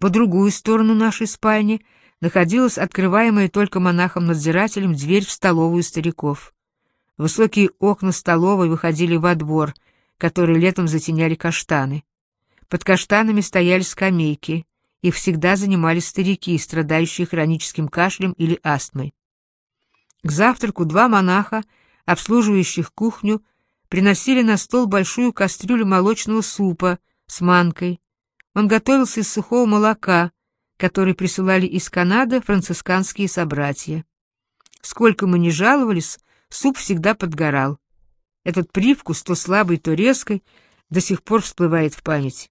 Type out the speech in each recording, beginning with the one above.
По другую сторону нашей спальни находилась открываемая только монахом-надзирателем дверь в столовую стариков. Высокие окна столовой выходили во двор, который летом затеняли каштаны. Под каштанами стояли скамейки, их всегда занимали старики, страдающие хроническим кашлем или астмой. К завтраку два монаха, обслуживающих кухню, приносили на стол большую кастрюлю молочного супа с манкой. Он готовился из сухого молока, который присылали из Канады францисканские собратья. Сколько мы ни жаловались, суп всегда подгорал. Этот привкус, то слабый, то резкий, до сих пор всплывает в память.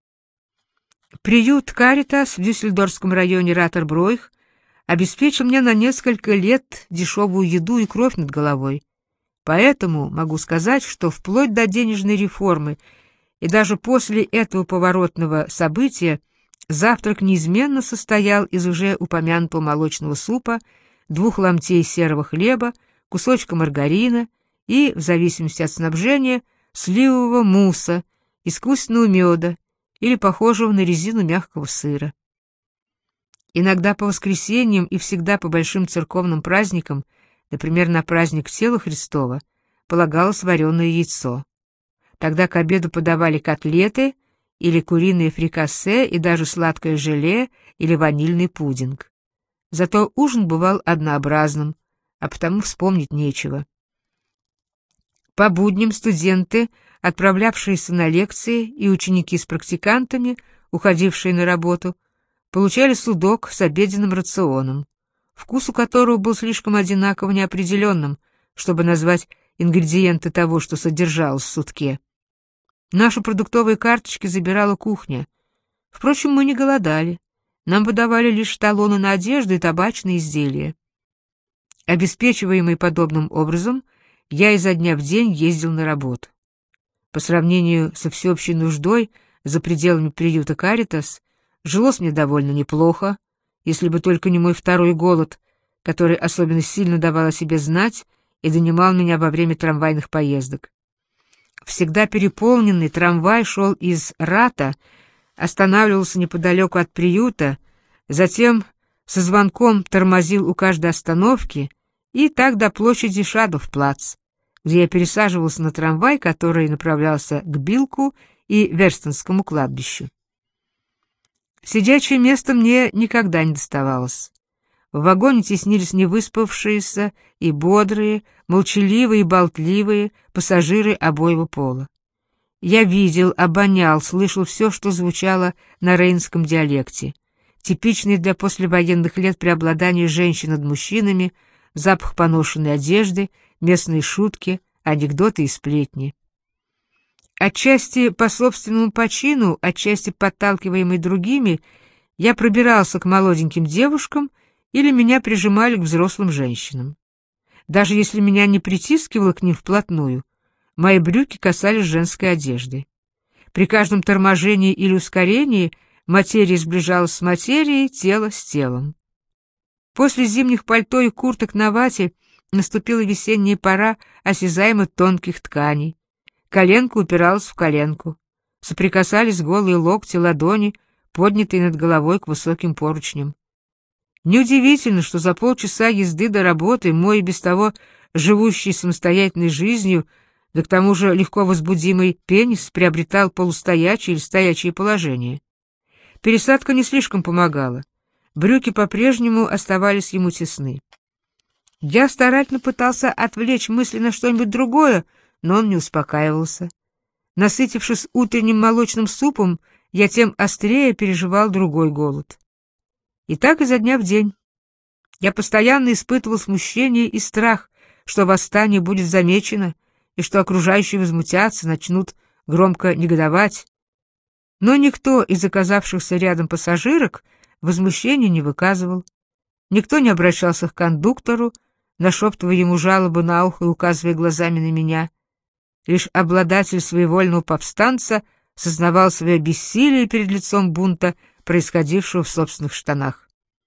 Приют «Каритас» в Дюссельдорфском районе Ратербройх обеспечил мне на несколько лет дешевую еду и кровь над головой. Поэтому могу сказать, что вплоть до денежной реформы и даже после этого поворотного события завтрак неизменно состоял из уже упомянутого молочного супа, 2 ломтей серого хлеба, кусочка маргарина и, в зависимости от снабжения, сливового мусса, искусственного меда или похожего на резину мягкого сыра. Иногда по воскресеньям и всегда по большим церковным праздникам, например, на праздник Тела Христова, полагалось вареное яйцо. Тогда к обеду подавали котлеты или куриные фрикасе и даже сладкое желе или ванильный пудинг. Зато ужин бывал однообразным, а потому вспомнить нечего. По будням студенты, отправлявшиеся на лекции, и ученики с практикантами, уходившие на работу, получали судок с обеденным рационом, вкус у которого был слишком одинаково неопределенным, чтобы назвать ингредиенты того, что содержалось в судке. Наши продуктовые карточки забирала кухня. Впрочем, мы не голодали. Нам выдавали лишь талоны на одежду и табачные изделия. Обеспечиваемый подобным образом, я изо дня в день ездил на работу. По сравнению со всеобщей нуждой за пределами приюта «Каритас» жилось мне довольно неплохо, если бы только не мой второй голод, который особенно сильно давал о себе знать и донимал меня во время трамвайных поездок. Всегда переполненный трамвай шел из Рата, останавливался неподалеку от приюта, затем со звонком тормозил у каждой остановки и так до площади Шадовплац, где я пересаживался на трамвай, который направлялся к Билку и Верстенскому кладбищу. Сидячее место мне никогда не доставалось. В вагоне теснились невыспавшиеся и бодрые, молчаливые и болтливые пассажиры обоего пола. Я видел, обонял, слышал все, что звучало на рейнском диалекте. Типичный для послевоенных лет преобладание женщин над мужчинами, запах поношенной одежды, местные шутки, анекдоты и сплетни. Отчасти по собственному почину, отчасти подталкиваемый другими, я пробирался к молоденьким девушкам или меня прижимали к взрослым женщинам. Даже если меня не притискивало к ним вплотную, мои брюки касались женской одежды. При каждом торможении или ускорении материя сближалась с материей, тело с телом. После зимних пальто и курток на вате наступила весенняя пора осязаемо тонких тканей. Коленка упиралась в коленку. Соприкасались голые локти, ладони, поднятые над головой к высоким поручням. Неудивительно, что за полчаса езды до работы мой и без того живущий самостоятельной жизнью, да к тому же легко возбудимый пенис приобретал полустоячее или стоячее положение. Пересадка не слишком помогала. Брюки по-прежнему оставались ему тесны. Я старательно пытался отвлечь мысли на что-нибудь другое, но он не успокаивался. Насытившись утренним молочным супом, я тем острее переживал другой голод. И так изо дня в день. Я постоянно испытывал смущение и страх, что восстание будет замечено, и что окружающие возмутятся, начнут громко негодовать. Но никто из оказавшихся рядом пассажирок возмущения не выказывал. Никто не обращался к кондуктору, нашептывая ему жалобы на ухо и указывая глазами на меня. Лишь обладатель своевольного повстанца сознавал свое бессилие перед лицом бунта, происходившего в собственных штанах.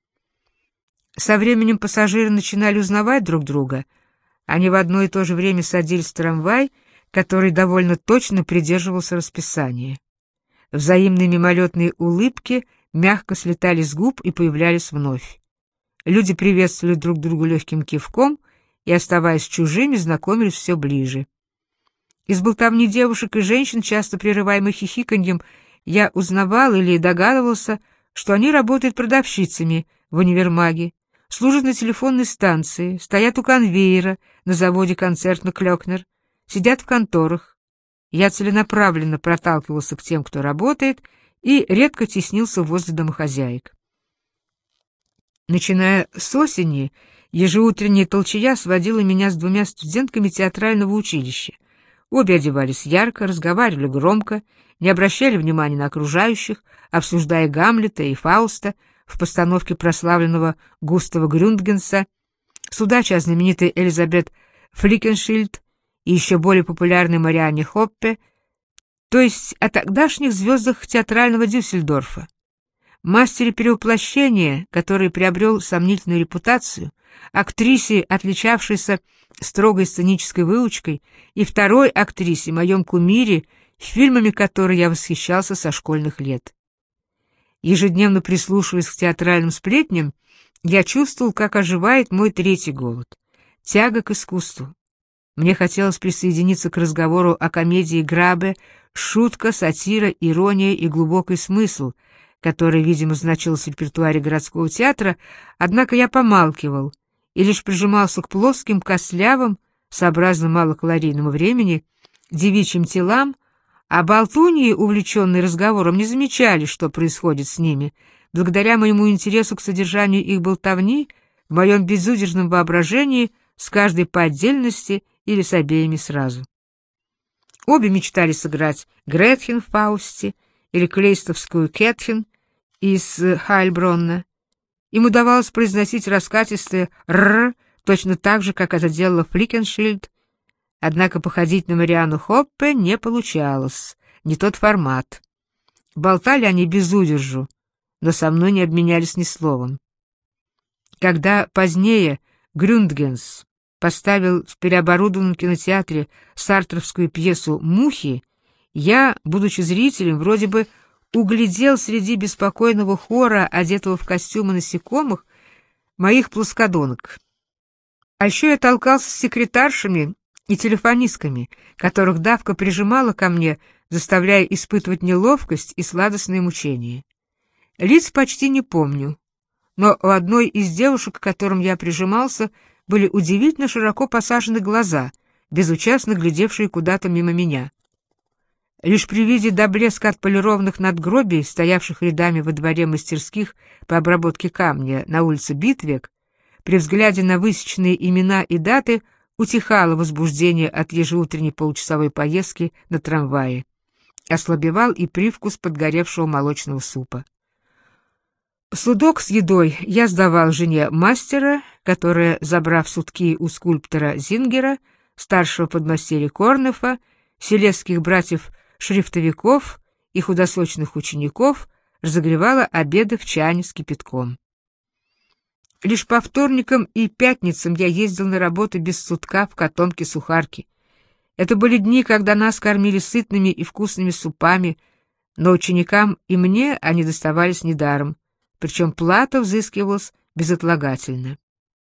Со временем пассажиры начинали узнавать друг друга. Они в одно и то же время садились в трамвай, который довольно точно придерживался расписания. Взаимные мимолетные улыбки мягко слетали с губ и появлялись вновь. Люди приветствовали друг друга легким кивком и, оставаясь чужими, знакомились все ближе. Из болтовни девушек и женщин, часто прерываемых хихиканьем, я узнавал или догадывался, что они работают продавщицами в универмаге, служат на телефонной станции, стоят у конвейера на заводе «Концертно-Клёкнер», сидят в конторах. Я целенаправленно проталкивался к тем, кто работает, и редко теснился возле домохозяек. Начиная с осени, ежеутренняя толчая сводила меня с двумя студентками театрального училища. Обе одевались ярко, разговаривали громко, не обращали внимания на окружающих, обсуждая Гамлета и Фауста в постановке прославленного Густава Грюндгенса, с удачей о знаменитой Элизабет Фликеншильд и еще более популярной Марианне Хоппе, то есть о тогдашних звездах театрального Дюссельдорфа, мастере перевоплощения, который приобрел сомнительную репутацию, актрисе, отличавшейся строгой сценической выучкой, и второй актрисе, моем кумире, фильмами которой я восхищался со школьных лет. Ежедневно прислушиваясь к театральным сплетням, я чувствовал, как оживает мой третий голод — тяга к искусству. Мне хотелось присоединиться к разговору о комедии Грабе, шутка, сатира, ирония и глубокий смысл, который, видимо, значился в репертуаре городского театра, однако я помалкивал и лишь прижимался к плоским, костлявым, сообразно малокалорийному времени, девичьим телам, а болтуньи, увлеченные разговором, не замечали, что происходит с ними. Благодаря моему интересу к содержанию их болтовни, в моем безудержном воображении, с каждой по отдельности или с обеими сразу. Обе мечтали сыграть Гретхен в Фаусте или Клейстовскую Кетхен из Хайльбронна. Им удавалось произносить раскатистое «р» точно так же, как это делала Фликеншильд, однако походить на Марианну Хоппе не получалось, не тот формат. Болтали они без удержу, но со мной не обменялись ни словом. Когда позднее Грюндгенс поставил в переоборудованном кинотеатре сартровскую пьесу «Мухи», я, будучи зрителем, вроде бы углядел среди беспокойного хора, одетого в костюмы насекомых, моих плоскодонок. А еще я толкался с секретаршами и телефонистками, которых давка прижимала ко мне, заставляя испытывать неловкость и сладостное мучение. Лиц почти не помню, но у одной из девушек, к которым я прижимался, были удивительно широко посажены глаза, безучастно глядевшие куда-то мимо меня. Лишь при виде до блеска отполированных надгробий, стоявших рядами во дворе мастерских по обработке камня на улице Битвек, при взгляде на высеченные имена и даты утихало возбуждение от ежеутренней получасовой поездки на трамвае. Ослабевал и привкус подгоревшего молочного супа. Судок с едой я сдавал жене мастера, которая, забрав сутки у скульптора Зингера, старшего подмастерья Корнефа, селезских братьев-шрифтовиков и худосочных учеников, разогревала обеды в чане с кипятком. Лишь по вторникам и пятницам я ездил на работу без сутка в котомке-сухарке. Это были дни, когда нас кормили сытными и вкусными супами, но ученикам и мне они доставались недаром, причем плата взыскивалась безотлагательно.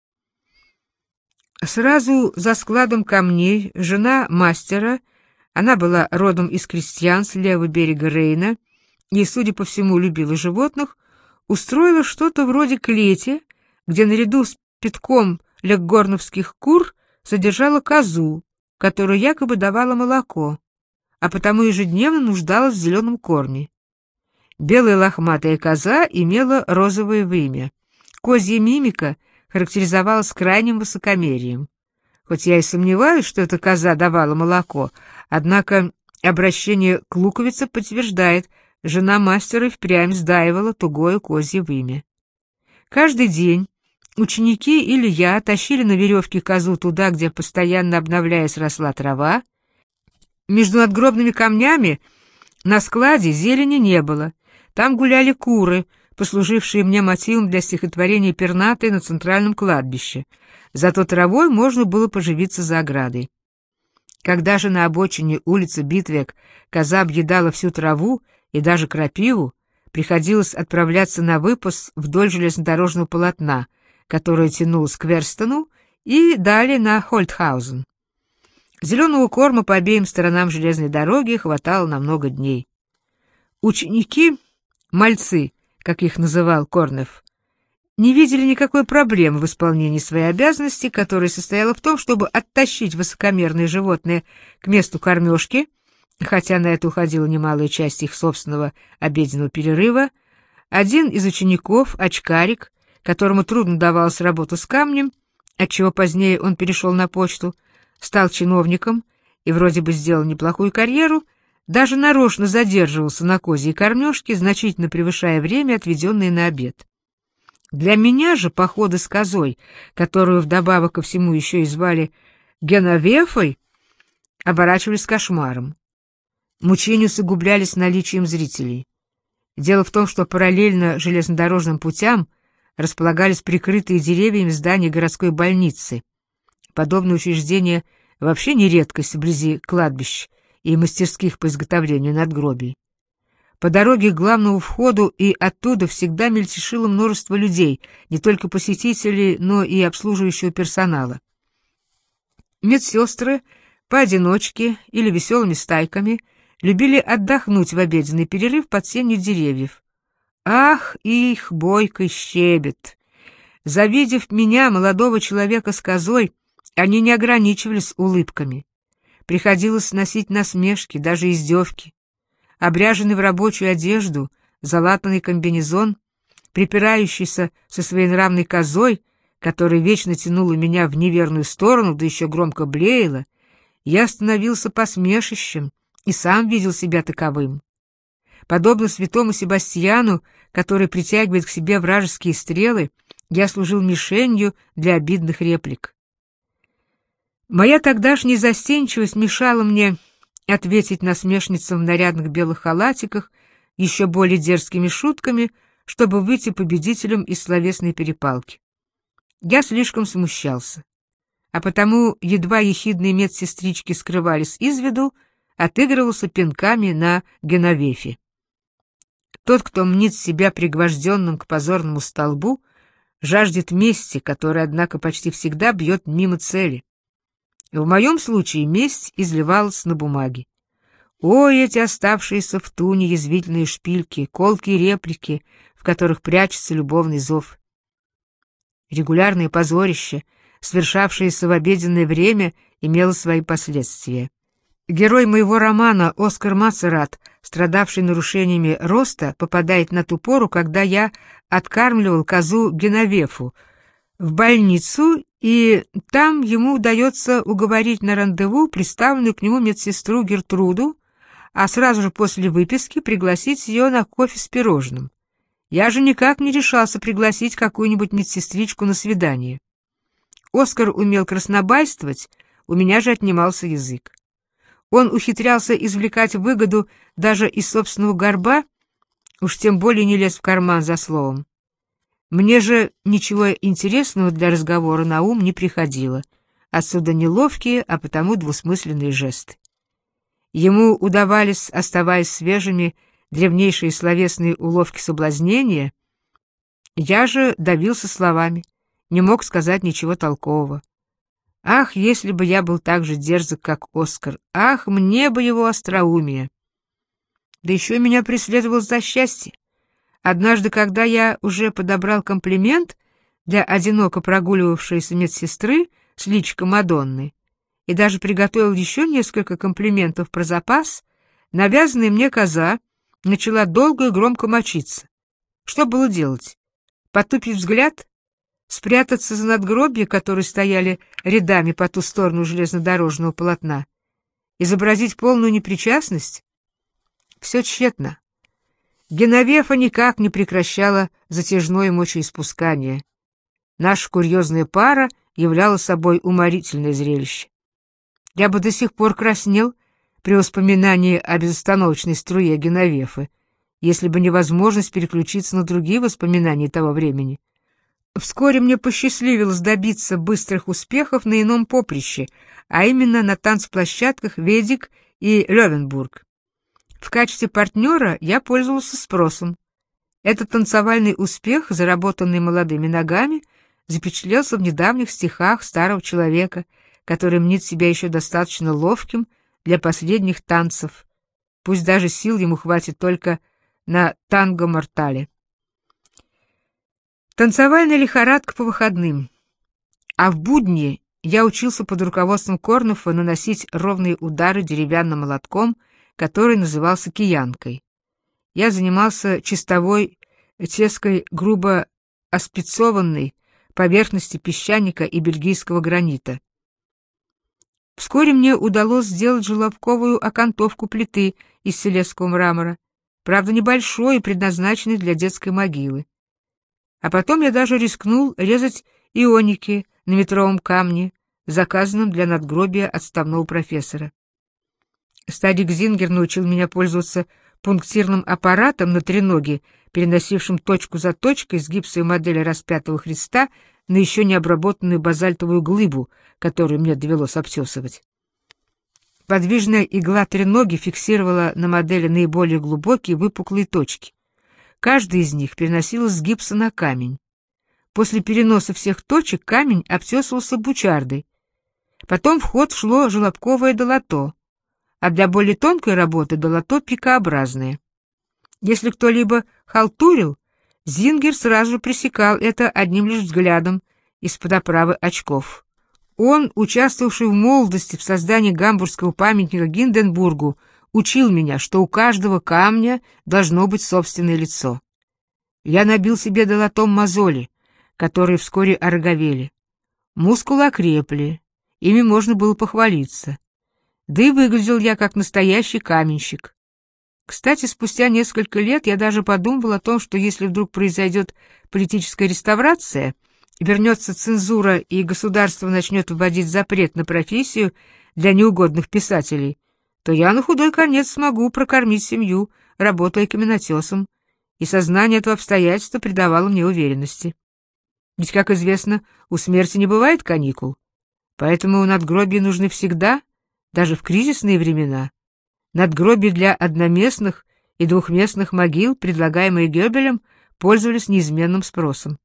Сразу за складом камней жена мастера, она была родом из крестьян с левого берега Рейна и, судя по всему, любила животных, устроила что-то вроде клети, где наряду с пятком леггорновских кур содержала козу, которая якобы давала молоко, а потому ежедневно нуждалась в зеленом корме. Белая лохматая коза имела розовое вымя. Козья мимика характеризовалась крайним высокомерием. Хоть я и сомневаюсь, что эта коза давала молоко, однако обращение к луковице подтверждает, жена мастера впрямь сдаивала тугое козье вымя. Каждый день ученики или я тащили на веревке козу туда, где, постоянно обновляясь, росла трава. Между надгробными камнями на складе зелени не было. Там гуляли куры, послужившие мне мотивом для стихотворения «Пернатые» на центральном кладбище. Зато травой можно было поживиться за оградой. Когда же на обочине улицы Битвек коза объедала всю траву и даже крапиву, приходилось отправляться на выпас вдоль железнодорожного полотна, которое тянулось к Верстону и далее на Хольтхаузен. Зеленого корма по обеим сторонам железной дороги хватало на много дней. Ученики, мальцы, как их называл Корнеф, не видели никакой проблемы в исполнении своей обязанности, которая состояла в том, чтобы оттащить высокомерные животные к месту кормежки, хотя на это уходила немалая часть их собственного обеденного перерыва. Один из учеников, очкарик, которому трудно давалась работа с камнем, отчего позднее он перешел на почту, стал чиновником и вроде бы сделал неплохую карьеру, даже нарочно задерживался на козьей кормежке, значительно превышая время, отведенное на обед. Для меня же походы с козой, которую вдобавок ко всему еще и звали Геновефой, оборачивались кошмаром. Мучения усугублялись наличием зрителей. Дело в том, что параллельно железнодорожным путям располагались прикрытые деревьями здания городской больницы. Подобные учреждения вообще не редкость вблизи кладбищ и мастерских по изготовлению надгробий. По дороге к главному входу и оттуда всегда мельтешило множество людей, не только посетителей, но и обслуживающего персонала. Медсестры поодиночке или веселыми стайками любили отдохнуть в обеденный перерыв под сенью деревьев. Ах, их бойкий щебет! Завидев меня, молодого человека с козой, они не ограничивались улыбками. Приходилось сносить насмешки, даже издевки. Обряженный в рабочую одежду, залатанный комбинезон, припирающийся со своенравной козой, которая вечно тянула меня в неверную сторону, да еще громко блеяла, я становился посмешищем и сам видел себя таковым. Подобно святому Себастьяну, который притягивает к себе вражеские стрелы, я служил мишенью для обидных реплик. Моя тогдашняя застенчивость мешала мне ответить насмешницам в нарядных белых халатиках еще более дерзкими шутками, чтобы выйти победителем из словесной перепалки. Я слишком смущался, а потому едва ехидные медсестрички скрывались из виду, отыгрывался пинками на Геновефе. Тот, кто мнит себя пригвожденным к позорному столбу, жаждет мести, которая, однако, почти всегда бьет мимо цели. В моем случае месть изливалась на бумаге. Ой, эти оставшиеся в туне язвительные шпильки, колкие реплики, в которых прячется любовный зов. Регулярное позорище, совершавшееся в обеденное время, имело свои последствия. Герой моего романа Оскар Мацерат, страдавший нарушениями роста, попадает на ту пору, когда я откармливал козу Геновефу в больницу, и там ему удается уговорить на рандеву представленную к нему медсестру Гертруду, а сразу же после выписки пригласить ее на кофе с пирожным. Я же никак не решался пригласить какую-нибудь медсестричку на свидание. Оскар умел краснобайствовать, у меня же отнимался язык. Он ухитрялся извлекать выгоду даже из собственного горба, уж тем более не лез в карман за словом. Мне же ничего интересного для разговора на ум не приходило, отсюда неловкие, а потому двусмысленные жесты. Ему удавались, оставаясь свежими, древнейшие словесные уловки соблазнения, я же давился словами, не мог сказать ничего толкового. Ах, если бы я был так же дерзок, как Оскар! Ах, мне бы его остроумие! Да еще меня преследовал за счастье. Однажды, когда я уже подобрал комплимент для одиноко прогуливавшейся медсестры с личиком Мадонны и даже приготовил еще несколько комплиментов про запас, навязанная мне коза начала долго и громко мочиться. Что было делать? Потупить взгляд? Спрятаться за надгробья, которые стояли рядами по ту сторону железнодорожного полотна? Изобразить полную непричастность? Все тщетно. Геновефа никак не прекращала затяжное мочеиспускание. Наша курьезная пара являла собой уморительное зрелище. Я бы до сих пор краснел при воспоминании о безостановочной струе Геновефы, если бы не возможность переключиться на другие воспоминания того времени. Вскоре мне посчастливилось добиться быстрых успехов на ином поприще, а именно на танцплощадках Ведик и Лёвенбург. В качестве партнера я пользовался спросом. Этот танцевальный успех, заработанный молодыми ногами, запечатлелся в недавних стихах старого человека, который мнит себя еще достаточно ловким для последних танцев, пусть даже сил ему хватит только на танго-мортале. Танцевальная лихорадка по выходным. А в будни я учился под руководством Корнефа наносить ровные удары деревянным молотком, который назывался киянкой. Я занимался чистовой теской грубо оспицованной поверхности песчаника и бельгийского гранита. Вскоре мне удалось сделать желобковую окантовку плиты из селезского мрамора, правда небольшой и предназначенной для детской могилы. А потом я даже рискнул резать ионики на метровом камне, заказанном для надгробия отставного профессора. Старик Зингер научил меня пользоваться пунктирным аппаратом на треноге, переносившим точку за точкой с гипсовой модели распятого Христа на еще не обработанную базальтовую глыбу, которую мне довелось обтесывать. Подвижная игла треноги фиксировала на модели наиболее глубокие выпуклые точки. Каждая из них переносилась с гипса на камень. После переноса всех точек камень обтесывался бучардой. Потом в ход шло желобковое долото, а для более тонкой работы долото пикообразное. Если кто-либо халтурил, Зингер сразу же пресекал это одним лишь взглядом из-под оправы очков. Он, участвовавший в молодости в создании гамбургского памятника Гинденбургу, учил меня, что у каждого камня должно быть собственное лицо. Я набил себе долотом мозоли, которые вскоре ороговели. Мускулы окрепли, ими можно было похвалиться. Да и выглядел я как настоящий каменщик. Кстати, спустя несколько лет я даже подумывал о том, что если вдруг произойдет политическая реставрация, вернется цензура и государство начнет вводить запрет на профессию для неугодных писателей, то я на худой конец смогу прокормить семью, работая каменотесом, и сознание этого обстоятельства придавало мне уверенности. Ведь, как известно, у смерти не бывает каникул, поэтому надгробия нужны всегда, даже в кризисные времена. Надгробия для одноместных и двухместных могил, предлагаемые Гёбелем, пользовались неизменным спросом.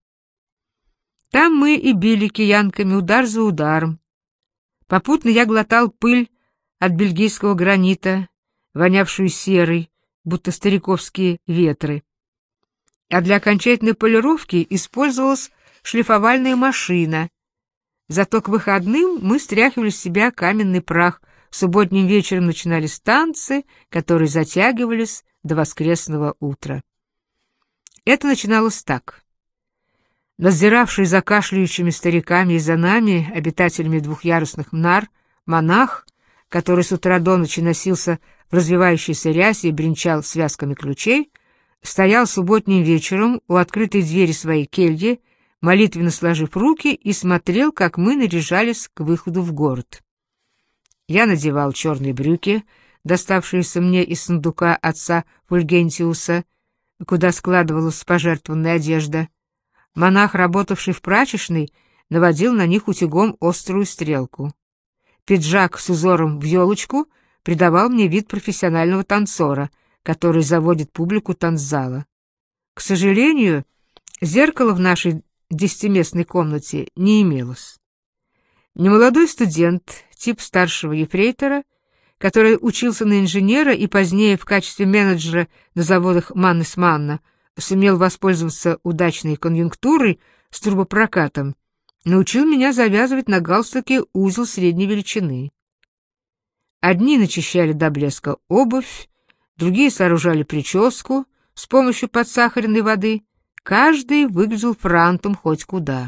Там мы и били киянками удар за ударом. Попутно я глотал пыль от бельгийского гранита, вонявшую серой, будто стариковские ветры. А для окончательной полировки использовалась шлифовальная машина. Зато к выходным мы стряхивали с себя каменный прах. Субботним вечером начинались танцы, которые затягивались до воскресного утра. Это начиналось так. Надзиравший за кашляющими стариками и за нами, обитателями двухъярусных нар, монах, который с утра до ночи носился в развивающейся рясе и бренчал связками ключей, стоял субботним вечером у открытой двери своей кельи, молитвенно сложив руки, и смотрел, как мы наряжались к выходу в город. Я надевал черные брюки, доставшиеся мне из сундука отца Фульгентиуса, куда складывалась пожертвованная одежда. Монах, работавший в прачечной, наводил на них утюгом острую стрелку. Пиджак с узором в елочку придавал мне вид профессионального танцора, который заводит публику танцзала. К сожалению, зеркала в нашей 10-местной комнате не имелось. Немолодой студент, тип старшего ефрейтора, который учился на инженера и позднее в качестве менеджера на заводах Маннес Манна сумел воспользоваться удачной конъюнктурой с турбопрокатом, научил меня завязывать на галстуке узел средней величины. Одни начищали до блеска обувь, другие сооружали прическу с помощью подсахаренной воды, каждый выглядел франтом хоть куда.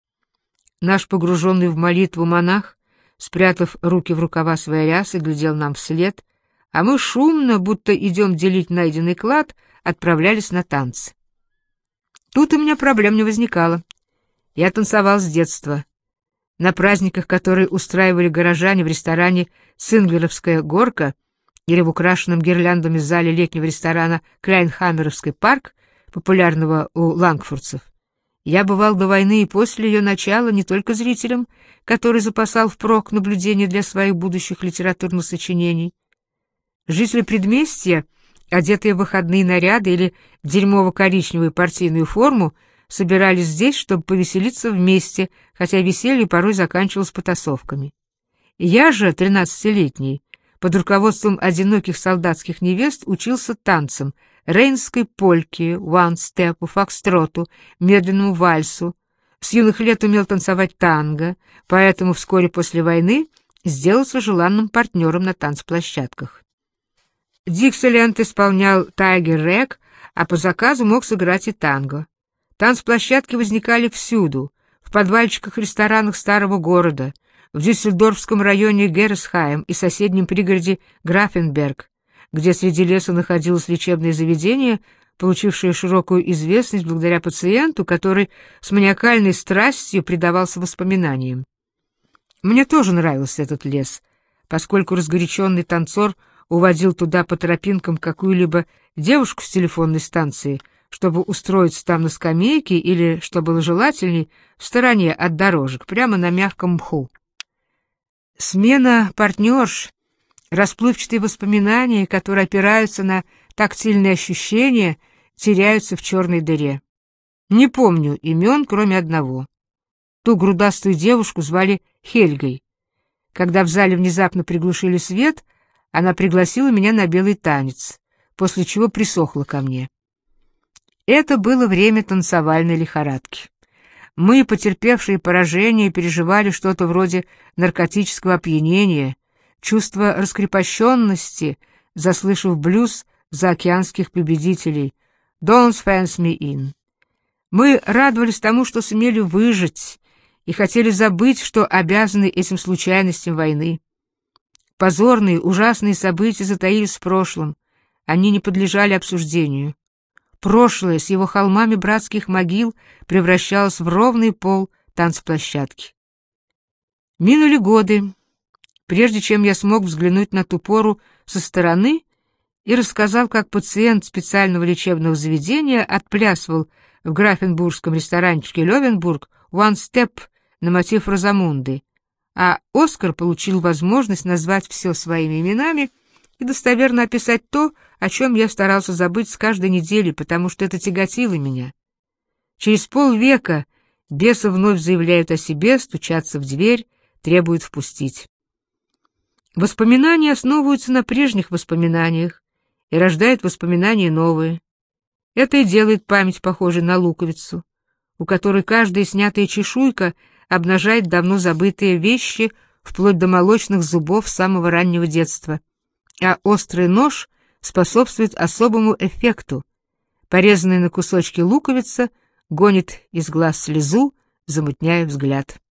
Наш погруженный в молитву монах, спрятав руки в рукава своей рясы, глядел нам вслед, а мы шумно, будто идем делить найденный клад, отправлялись на танцы. Тут у меня проблем не возникало. Я танцевал с детства. На праздниках, которые устраивали горожане в ресторане «Цинглеровская горка» или в украшенном гирляндами зале летнего ресторана «Кляйнхаммеровский парк», популярного у лангфуртцев, я бывал до войны и после ее начала не только зрителем, который запасал впрок наблюдения для своих будущих литературных сочинений. Жители предместья одетые в выходные наряды или дерьмово-коричневую партийную форму, собирались здесь, чтобы повеселиться вместе, хотя веселье порой заканчивалось потасовками. Я же, 13-летний, под руководством одиноких солдатских невест учился танцам, рейнской польке, ван-степу, фокстроту, медленному вальсу. С юных лет умел танцевать танго, поэтому вскоре после войны сделался желанным партнером на танцплощадках. Диксиленд исполнял тайгер-рэг, а по заказу мог сыграть и танго. Танцплощадки возникали всюду, в подвальчиках ресторанах старого города, в Дюссельдорфском районе Герресхайм и соседнем пригороде Графенберг, где среди леса находилось лечебное заведение, получившее широкую известность благодаря пациенту, который с маниакальной страстью предавался воспоминаниям. Мне тоже нравился этот лес, поскольку разгоряченный танцор уводил туда по тропинкам какую-либо девушку с телефонной станции, чтобы устроиться там на скамейке или, что было желательней, в стороне от дорожек, прямо на мягком мху. Смена партнерш, расплывчатые воспоминания, которые опираются на тактильные ощущения, теряются в черной дыре. Не помню имен, кроме одного. Ту грудастую девушку звали Хельгой. Когда в зале внезапно приглушили свет, она пригласила меня на белый танец, после чего присохла ко мне. Это было время танцевальной лихорадки. Мы, потерпевшие поражение, переживали что-то вроде наркотического опьянения, чувство раскрепощенности, заслышав блюз заокеанских победителей «Don't fence me in». Мы радовались тому, что сумели выжить, и хотели забыть, что обязаны этим случайностям войны. Позорные, ужасные события затаились в прошлом, они не подлежали обсуждению. Прошлое с его холмами братских могил превращалось в ровный пол танцплощадки. Минули годы, прежде чем я смог взглянуть на ту пору со стороны и рассказал, как пациент специального лечебного заведения отплясывал в графенбургском ресторанчике «Левенбург» «One-Step» на мотив Розамунды, а Оскар получил возможность назвать все своими именами и достоверно описать то, о чем я старался забыть с каждой недели, потому что это тяготило меня. Через полвека бесы вновь заявляют о себе, стучатся в дверь, требуют впустить. Воспоминания основываются на прежних воспоминаниях и рождают воспоминания новые. Это и делает память похожей на луковицу, у которой каждая снятая чешуйка обнажает давно забытые вещи, вплоть до молочных зубов самого раннего детства, а острый нож способствует особому эффекту. Порезанная на кусочки луковица гонит из глаз слезу, замутняя взгляд.